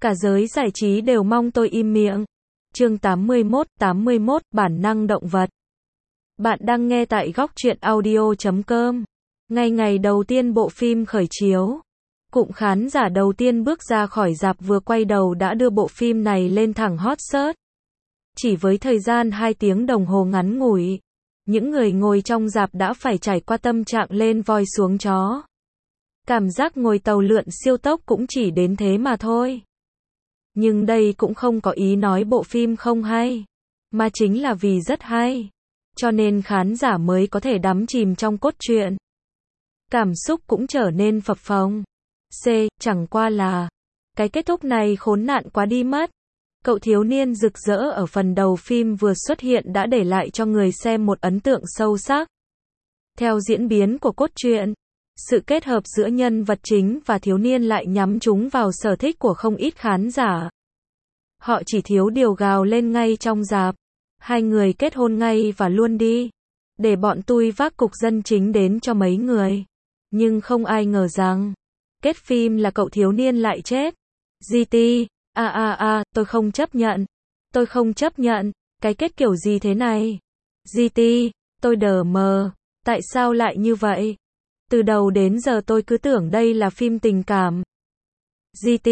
Cả giới giải trí đều mong tôi im miệng. Chương 81, bản năng động vật. Bạn đang nghe tại góc truyện audio.com. Ngày đầu tiên bộ phim khởi chiếu, cụm khán giả đầu tiên bước ra khỏi rạp vừa quay đầu đã đưa bộ phim này lên thẳng hot search. Chỉ với thời gian 2 tiếng đồng hồ ngắn ngủi, những người ngồi trong rạp đã phải trải qua tâm trạng lên voi xuống chó. Cảm giác ngồi tàu lượn siêu tốc cũng chỉ đến thế mà thôi. Nhưng đây cũng không có ý nói bộ phim không hay, mà chính là vì rất hay, cho nên khán giả mới có thể đắm chìm trong cốt truyện. Cảm xúc cũng trở nên phập phồng. Chẳng qua là, cái kết thúc này khốn nạn quá đi mất. Cậu thiếu niên rực rỡ ở phần đầu phim vừa xuất hiện đã để lại cho người xem một ấn tượng sâu sắc. Theo diễn biến của cốt truyện, sự kết hợp giữa nhân vật chính và thiếu niên lại nhắm trúng vào sở thích của không ít khán giả. Họ chỉ thiếu điều gào lên ngay trong rạp: hai người kết hôn ngay và luôn đi, để bọn tôi vác cục dân chính đến cho mấy người. Nhưng không ai ngờ rằng, kết phim là cậu thiếu niên lại chết. GT, tôi không chấp nhận. Tôi không chấp nhận, cái kết kiểu gì thế này? GT, tôi đờ mờ, tại sao lại như vậy? Từ đầu đến giờ tôi cứ tưởng đây là phim tình cảm. GT,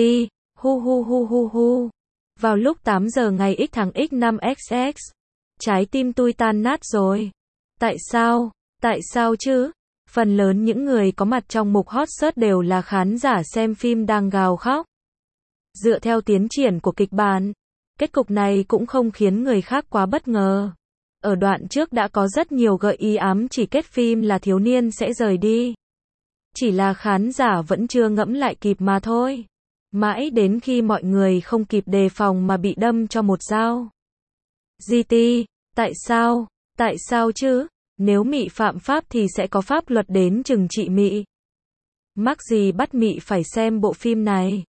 hu. Vào lúc 8 giờ ngày X tháng X5XX, trái tim tôi tan nát rồi. Tại sao? Tại sao chứ? Phần lớn những người có mặt trong mục hot search đều là khán giả xem phim đang gào khóc. Dựa theo tiến triển của kịch bản, kết cục này cũng không khiến người khác quá bất ngờ. Ở đoạn trước đã có rất nhiều gợi ý ám chỉ kết phim là thiếu niên sẽ rời đi. Chỉ là khán giả vẫn chưa ngẫm lại kịp mà thôi. Mãi đến khi mọi người không kịp đề phòng mà bị đâm cho một dao. GT, tại sao? Tại sao chứ? Nếu Mị phạm pháp thì sẽ có pháp luật đến trừng trị Mị. Mắc gì bắt Mị phải xem bộ phim này?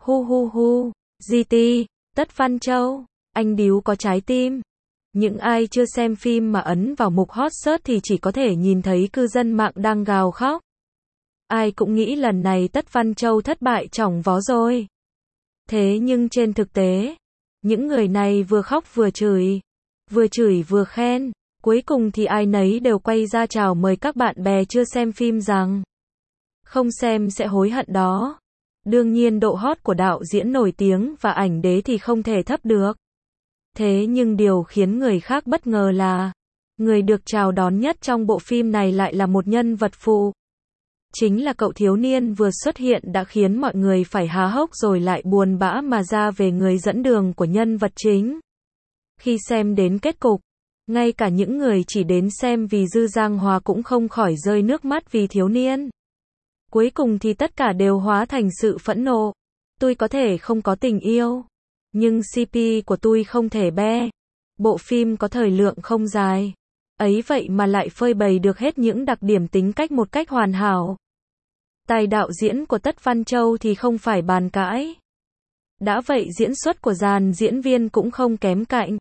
Hu. GT, Tất Văn Châu, anh điếu có trái tim. Những ai chưa xem phim mà ấn vào mục hot search thì chỉ có thể nhìn thấy cư dân mạng đang gào khóc. Ai cũng nghĩ lần này Tất Văn Châu thất bại chỏng vó rồi. Thế nhưng trên thực tế, những người này vừa khóc vừa chửi vừa khen. Cuối cùng thì ai nấy đều quay ra chào mời các bạn bè chưa xem phim rằng không xem sẽ hối hận đó. Đương nhiên độ hot của đạo diễn nổi tiếng và ảnh đế thì không thể thấp được. Thế nhưng điều khiến người khác bất ngờ là, người được chào đón nhất trong bộ phim này lại là một nhân vật phụ. Chính là cậu thiếu niên vừa xuất hiện đã khiến mọi người phải há hốc rồi lại buồn bã mà ra về người dẫn đường của nhân vật chính. Khi xem đến kết cục, ngay cả những người chỉ đến xem vì Dư Giang Hòa cũng không khỏi rơi nước mắt vì thiếu niên. Cuối cùng thì tất cả đều hóa thành sự phẫn nộ. Tôi có thể không có tình yêu, nhưng CP của tôi không thể be. Bộ phim có thời lượng không dài, ấy vậy mà lại phơi bày được hết những đặc điểm tính cách một cách hoàn hảo. Tài đạo diễn của Tất Văn Châu thì không phải bàn cãi. Đã vậy diễn xuất của dàn diễn viên cũng không kém cạnh.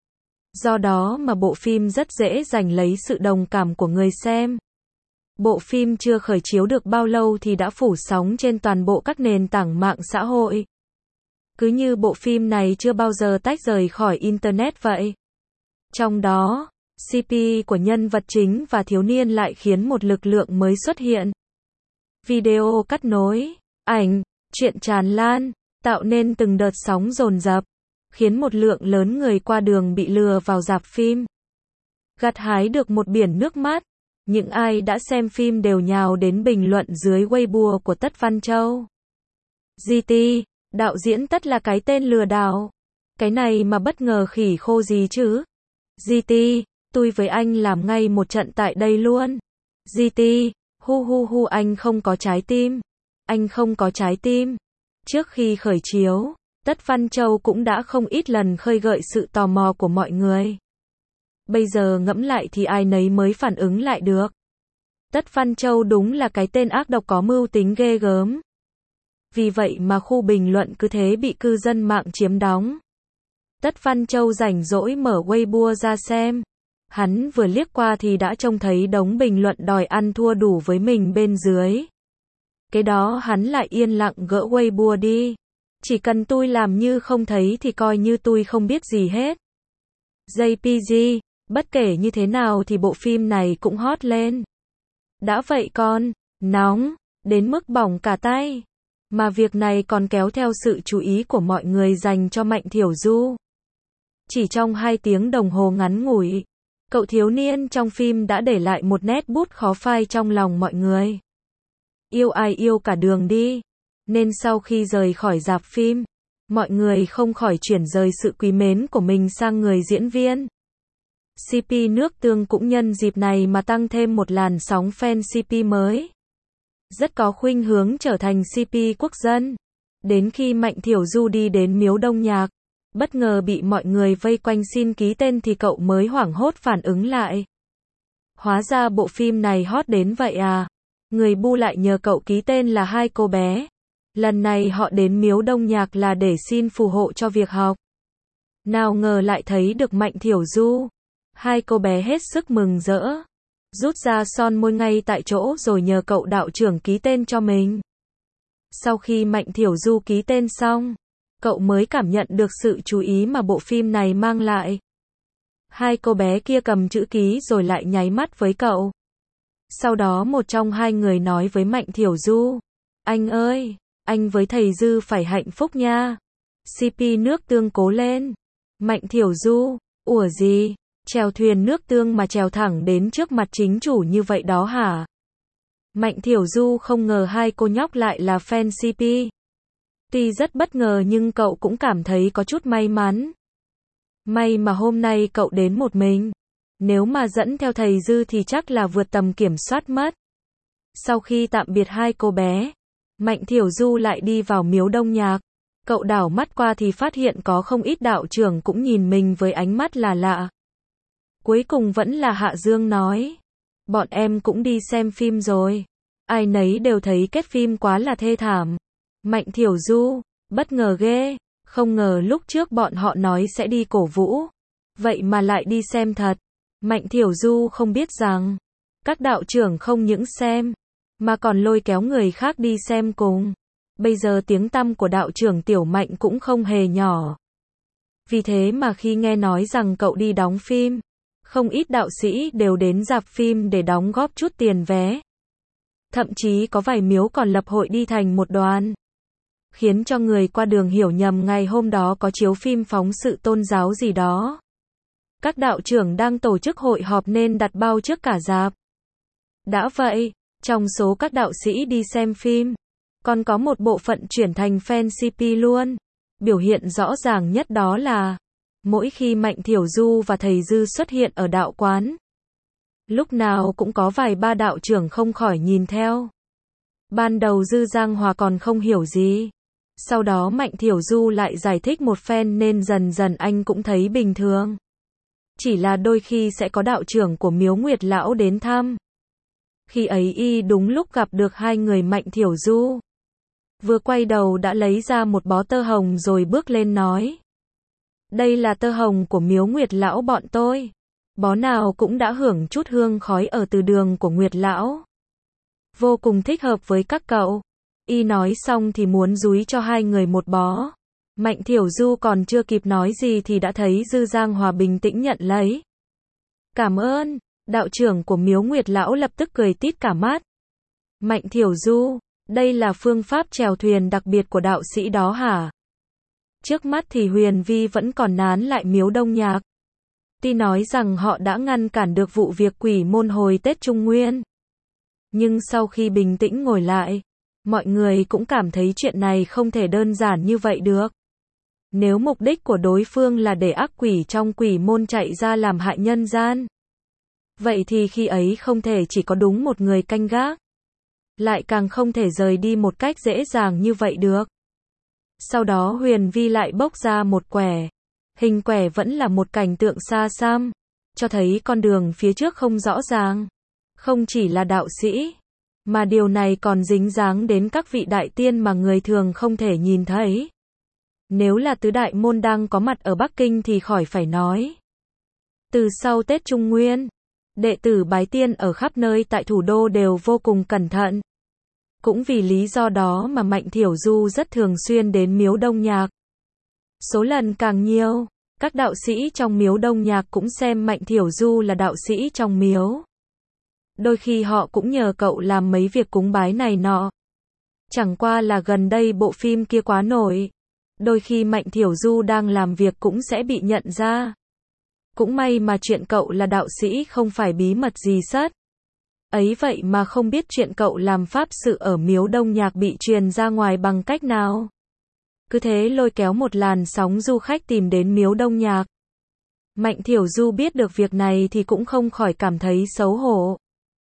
Do đó mà bộ phim rất dễ giành lấy sự đồng cảm của người xem. Bộ phim chưa khởi chiếu được bao lâu thì đã phủ sóng trên toàn bộ các nền tảng mạng xã hội. Cứ như bộ phim này chưa bao giờ tách rời khỏi Internet vậy. Trong đó, CP của nhân vật chính và thiếu niên lại khiến một lực lượng mới xuất hiện. Video cắt nối, ảnh, chuyện tràn lan, tạo nên từng đợt sóng dồn dập, khiến một lượng lớn người qua đường bị lừa vào rạp phim. Gặt hái được một biển nước mắt, những ai đã xem phim đều nhào đến bình luận dưới Weibo của Tất Văn Châu. GT, đạo diễn Tất là cái tên lừa đảo. Cái này mà bất ngờ khỉ khô gì chứ? GT, tôi với anh làm ngay một trận tại đây luôn. GT, hu, anh không có trái tim. Anh không có trái tim. Trước khi khởi chiếu, Tất Văn Châu cũng đã không ít lần khơi gợi sự tò mò của mọi người. Bây giờ ngẫm lại thì ai nấy mới phản ứng lại được. Tất Văn Châu đúng là cái tên ác độc có mưu tính ghê gớm. Vì vậy mà khu bình luận cứ thế bị cư dân mạng chiếm đóng. Tất Văn Châu rảnh rỗi mở Weibo ra xem. Hắn vừa liếc qua thì đã trông thấy đống bình luận đòi ăn thua đủ với mình bên dưới. Cái đó hắn lại yên lặng gỡ Weibo đi. Chỉ cần tôi làm như không thấy thì coi như tôi không biết gì hết. JPG, bất kể như thế nào thì bộ phim này cũng hot lên. Đã vậy còn, nóng, đến mức bỏng cả tay. Mà việc này còn kéo theo sự chú ý của mọi người dành cho Mạnh Thiểu Du. Chỉ trong 2 tiếng đồng hồ ngắn ngủi, cậu thiếu niên trong phim đã để lại một nét bút khó phai trong lòng mọi người. Yêu ai yêu cả đường đi. Nên sau khi rời khỏi rạp phim, mọi người không khỏi chuyển rời sự quý mến của mình sang người diễn viên. CP nước tương cũng nhân dịp này mà tăng thêm một làn sóng fan CP mới. Rất có khuynh hướng trở thành CP quốc dân. Đến khi Mạnh Thiểu Du đi đến Miếu Đông Nhạc, bất ngờ bị mọi người vây quanh xin ký tên thì cậu mới hoảng hốt phản ứng lại. Hóa ra bộ phim này hot đến vậy à? Người bu lại nhờ cậu ký tên là 2 cô bé. Lần này họ đến Miếu Đông Nhạc là để xin phù hộ cho việc học. Nào ngờ lại thấy được Mạnh Thiểu Du. 2 cô bé hết sức mừng rỡ. Rút ra son môi ngay tại chỗ rồi nhờ cậu đạo trưởng ký tên cho mình. Sau khi Mạnh Thiểu Du ký tên xong, cậu mới cảm nhận được sự chú ý mà bộ phim này mang lại. 2 cô bé kia cầm chữ ký rồi lại nháy mắt với cậu. Sau đó một trong 2 người nói với Mạnh Thiểu Du. Anh ơi, anh với thầy Dư phải hạnh phúc nha. CP nước tương cố lên. Mạnh Thiểu Du, ủa gì? Chèo thuyền nước tương mà chèo thẳng đến trước mặt chính chủ như vậy đó hả? Mạnh Thiểu Du không ngờ 2 cô nhóc lại là fan CP. Tuy rất bất ngờ nhưng cậu cũng cảm thấy có chút may mắn. May mà hôm nay cậu đến một mình. Nếu mà dẫn theo thầy Dư thì chắc là vượt tầm kiểm soát mất. Sau khi tạm biệt 2 cô bé, Mạnh Thiểu Du lại đi vào Miếu Đông Nhạc. Cậu đảo mắt qua thì phát hiện có không ít đạo trưởng cũng nhìn mình với ánh mắt là lạ. Cuối cùng vẫn là Hạ Dương nói. Bọn em cũng đi xem phim rồi. Ai nấy đều thấy kết phim quá là thê thảm. Mạnh Thiểu Du, bất ngờ ghê. Không ngờ lúc trước bọn họ nói sẽ đi cổ vũ. Vậy mà lại đi xem thật. Mạnh Thiểu Du không biết rằng, các đạo trưởng không những xem, mà còn lôi kéo người khác đi xem cùng. Bây giờ tiếng tăm của đạo trưởng Tiểu Mạnh cũng không hề nhỏ. Vì thế mà khi nghe nói rằng cậu đi đóng phim, không ít đạo sĩ đều đến rạp phim để đóng góp chút tiền vé. Thậm chí có vài miếu còn lập hội đi thành một đoàn. Khiến cho người qua đường hiểu nhầm ngày hôm đó có chiếu phim phóng sự tôn giáo gì đó. Các đạo trưởng đang tổ chức hội họp nên đặt bao trước cả rạp. Đã vậy, trong số các đạo sĩ đi xem phim, còn có một bộ phận chuyển thành fan CP luôn. Biểu hiện rõ ràng nhất đó là, mỗi khi Mạnh Thiểu Du và thầy Dư xuất hiện ở đạo quán, lúc nào cũng có vài ba đạo trưởng không khỏi nhìn theo. Ban đầu Dư Giang Hòa còn không hiểu gì. Sau đó Mạnh Thiểu Du lại giải thích một phen nên dần dần anh cũng thấy bình thường. Chỉ là đôi khi sẽ có đạo trưởng của Miếu Nguyệt Lão đến thăm. Khi ấy y đúng lúc gặp được 2 người Mạnh Thiểu Du. Vừa quay đầu đã lấy ra một bó tơ hồng rồi bước lên nói. Đây là tơ hồng của Miếu Nguyệt Lão bọn tôi. Bó nào cũng đã hưởng chút hương khói ở từ đường của Nguyệt Lão. Vô cùng thích hợp với các cậu. Y nói xong thì muốn dúi cho 2 người một bó. Mạnh Thiểu Du còn chưa kịp nói gì thì đã thấy Dư Giang Hòa bình tĩnh nhận lấy. Cảm ơn, đạo trưởng của Miếu Nguyệt Lão lập tức cười tít cả mắt. Mạnh Thiểu Du, đây là phương pháp chèo thuyền đặc biệt của đạo sĩ đó hả? Trước mắt thì Huyền Vi vẫn còn nán lại Miếu Đông Nhạc. Tuy nói rằng họ đã ngăn cản được vụ việc quỷ môn hồi Tết Trung Nguyên. Nhưng sau khi bình tĩnh ngồi lại, mọi người cũng cảm thấy chuyện này không thể đơn giản như vậy được. Nếu mục đích của đối phương là để ác quỷ trong quỷ môn chạy ra làm hại nhân gian, vậy thì khi ấy không thể chỉ có đúng một người canh gác. Lại càng không thể rời đi một cách dễ dàng như vậy được. Sau đó Huyền Vi lại bốc ra một quẻ. Hình quẻ vẫn là một cảnh tượng xa xăm, cho thấy con đường phía trước không rõ ràng. Không chỉ là đạo sĩ, mà điều này còn dính dáng đến các vị đại tiên mà người thường không thể nhìn thấy. Nếu là tứ đại môn đang có mặt ở Bắc Kinh thì khỏi phải nói. Từ sau Tết Trung Nguyên, đệ tử bái tiên ở khắp nơi tại thủ đô đều vô cùng cẩn thận. Cũng vì lý do đó mà Mạnh Thiểu Du rất thường xuyên đến miếu Đông Nhạc. Số lần càng nhiều, các đạo sĩ trong miếu Đông Nhạc cũng xem Mạnh Thiểu Du là đạo sĩ trong miếu. Đôi khi họ cũng nhờ cậu làm mấy việc cúng bái này nọ. Chẳng qua là gần đây bộ phim kia quá nổi. Đôi khi Mạnh Thiểu Du đang làm việc cũng sẽ bị nhận ra. Cũng may mà chuyện cậu là đạo sĩ không phải bí mật gì sất. Ấy vậy mà không biết chuyện cậu làm pháp sự ở miếu Đông Nhạc bị truyền ra ngoài bằng cách nào. Cứ thế lôi kéo một làn sóng du khách tìm đến miếu Đông Nhạc. Mạnh Thiểu Du biết được việc này thì cũng không khỏi cảm thấy xấu hổ.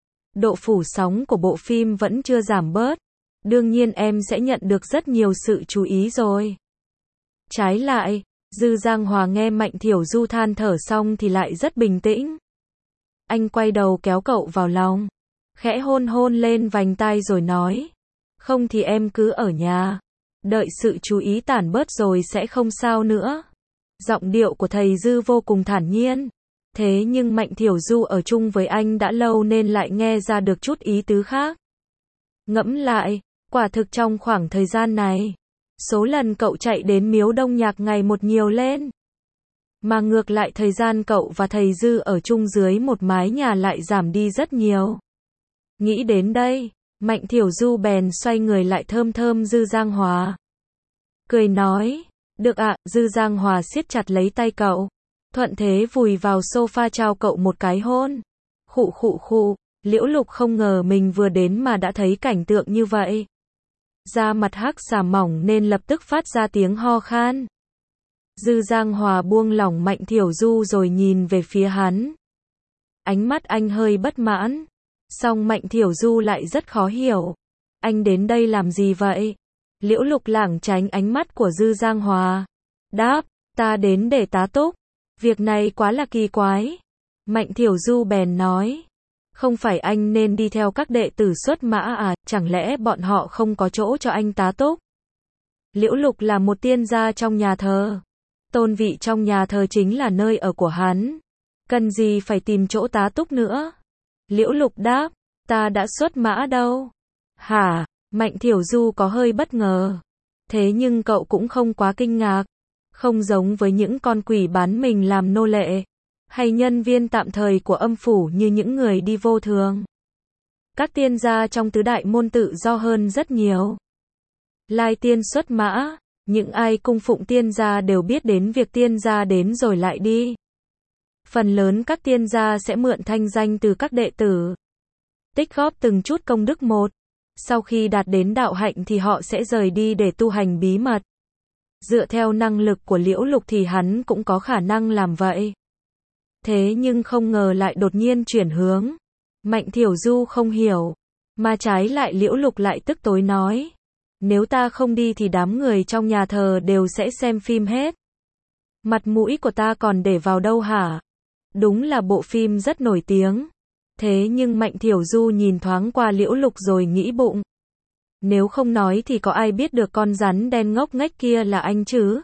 Độ phủ sóng của bộ phim vẫn chưa giảm bớt. Đương nhiên em sẽ nhận được rất nhiều sự chú ý rồi. Trái lại, Dư Giang Hòa nghe Mạnh Thiểu Du than thở xong thì lại rất bình tĩnh. Anh quay đầu kéo cậu vào lòng, khẽ hôn hôn lên vành tai rồi nói. Không thì em cứ ở nhà. Đợi sự chú ý tản bớt rồi sẽ không sao nữa. Giọng điệu của thầy Dư vô cùng thản nhiên. Thế nhưng Mạnh Thiểu Du ở chung với anh đã lâu nên lại nghe ra được chút ý tứ khác. Ngẫm lại, quả thực trong khoảng thời gian này, số lần cậu chạy đến miếu Đông Nhạc ngày một nhiều lên. Mà ngược lại thời gian cậu và thầy Dư ở chung dưới một mái nhà lại giảm đi rất nhiều. Nghĩ đến đây, Mạnh Thiểu Du bèn xoay người lại thơm thơm Dư Giang Hòa. Cười nói, được ạ, Dư Giang Hòa siết chặt lấy tay cậu. Thuận thế vùi vào sofa trao cậu một cái hôn. Khụ khụ khụ, Liễu Lục không ngờ mình vừa đến mà đã thấy cảnh tượng như vậy. Da mặt hắc xà mỏng nên lập tức phát ra tiếng ho khan. Dư Giang Hòa buông lỏng Mạnh Thiểu Du rồi nhìn về phía hắn. Ánh mắt anh hơi bất mãn. Song Mạnh Thiểu Du lại rất khó hiểu. Anh đến đây làm gì vậy? Liễu Lục lảng tránh ánh mắt của Dư Giang Hòa. Đáp, ta đến để tá túc. Việc này quá là kỳ quái. Mạnh Thiểu Du bèn nói. Không phải anh nên đi theo các đệ tử xuất mã à, chẳng lẽ bọn họ không có chỗ cho anh tá túc? Liễu Lục là một tiên gia trong nhà thờ. Tôn vị trong nhà thờ chính là nơi ở của hắn. Cần gì phải tìm chỗ tá túc nữa? Liễu Lục đáp, ta đã xuất mã đâu. Hả? Mạnh Thiểu Du có hơi bất ngờ. Thế nhưng cậu cũng không quá kinh ngạc. Không giống với những con quỷ bán mình làm nô lệ, hay nhân viên tạm thời của âm phủ như những người đi vô thường. Các tiên gia trong tứ đại môn tự do hơn rất nhiều. Lai tiên xuất mã, những ai cung phụng tiên gia đều biết đến việc tiên gia đến rồi lại đi. Phần lớn các tiên gia sẽ mượn thanh danh từ các đệ tử, tích góp từng chút công đức một. Sau khi đạt đến đạo hạnh thì họ sẽ rời đi để tu hành bí mật. Dựa theo năng lực của Liễu Lục thì hắn cũng có khả năng làm vậy. Thế nhưng không ngờ lại đột nhiên chuyển hướng. Mạnh Thiểu Du không hiểu. Mà trái lại Liễu Lục lại tức tối nói. Nếu ta không đi thì đám người trong nhà thờ đều sẽ xem phim hết. Mặt mũi của ta còn để vào đâu hả? Đúng là bộ phim rất nổi tiếng. Thế nhưng Mạnh Thiểu Du nhìn thoáng qua Liễu Lục rồi nghĩ bụng. Nếu không nói thì có ai biết được con rắn đen ngốc nghếch kia là anh chứ?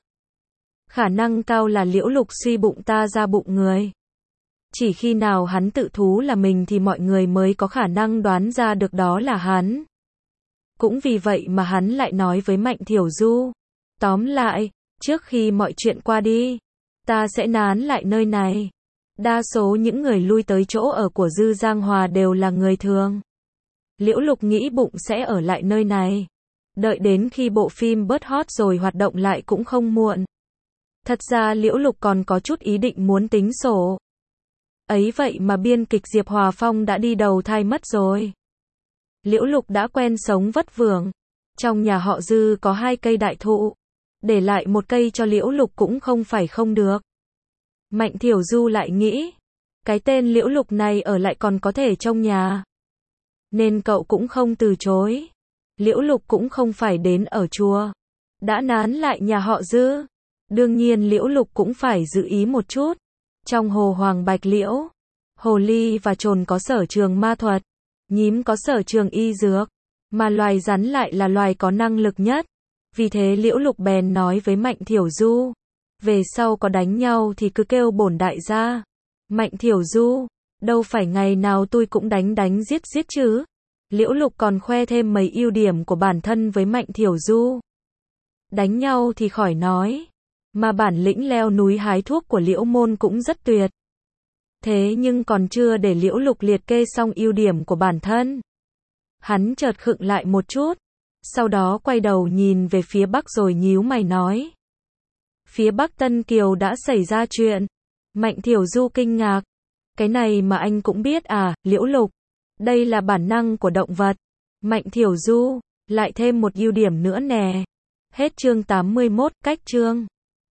Khả năng cao là Liễu Lục suy bụng ta ra bụng người. Chỉ khi nào hắn tự thú là mình thì mọi người mới có khả năng đoán ra được đó là hắn. Cũng vì vậy mà hắn lại nói với Mạnh Thiểu Du. Tóm lại, trước khi mọi chuyện qua đi, ta sẽ nán lại nơi này. Đa số những người lui tới chỗ ở của Dư Giang Hòa đều là người thường. Liễu Lục nghĩ bụng sẽ ở lại nơi này. Đợi đến khi bộ phim bớt hot rồi hoạt động lại cũng không muộn. Thật ra Liễu Lục còn có chút ý định muốn tính sổ. Ấy vậy mà biên kịch Diệp Hòa Phong đã đi đầu thai mất rồi. Liễu Lục đã quen sống vất vưởng. Trong nhà họ Dư có 2 cây đại thụ. Để lại một cây cho Liễu Lục cũng không phải không được. Mạnh Thiểu Du lại nghĩ. Cái tên Liễu Lục này ở lại còn có thể trông nhà. Nên cậu cũng không từ chối. Liễu Lục cũng không phải đến ở chùa. Đã nán lại nhà họ Dư. Đương nhiên Liễu Lục cũng phải giữ ý một chút. Trong hồ Hoàng Bạch Liễu, hồ ly và trồn có sở trường ma thuật, nhím có sở trường y dược, mà loài rắn lại là loài có năng lực nhất. Vì thế Liễu Lục bèn nói với Mạnh Thiểu Du, về sau có đánh nhau thì cứ kêu bổn đại gia. Mạnh Thiểu Du, đâu phải ngày nào tôi cũng đánh giết giết chứ. Liễu Lục còn khoe thêm mấy ưu điểm của bản thân với Mạnh Thiểu Du. Đánh nhau thì khỏi nói, mà bản lĩnh leo núi hái thuốc của Liễu Môn cũng rất tuyệt. Thế nhưng còn chưa để Liễu Lục liệt kê xong ưu điểm của bản thân, hắn chợt khựng lại một chút, sau đó quay đầu nhìn về phía bắc rồi nhíu mày nói. Phía bắc Tân Kiều đã xảy ra chuyện. Mạnh Thiểu Du kinh ngạc. Cái này mà anh cũng biết à, Liễu Lục. Đây là bản năng của động vật. Mạnh Thiểu Du, lại thêm một ưu điểm nữa nè. Hết chương 81, cách chương.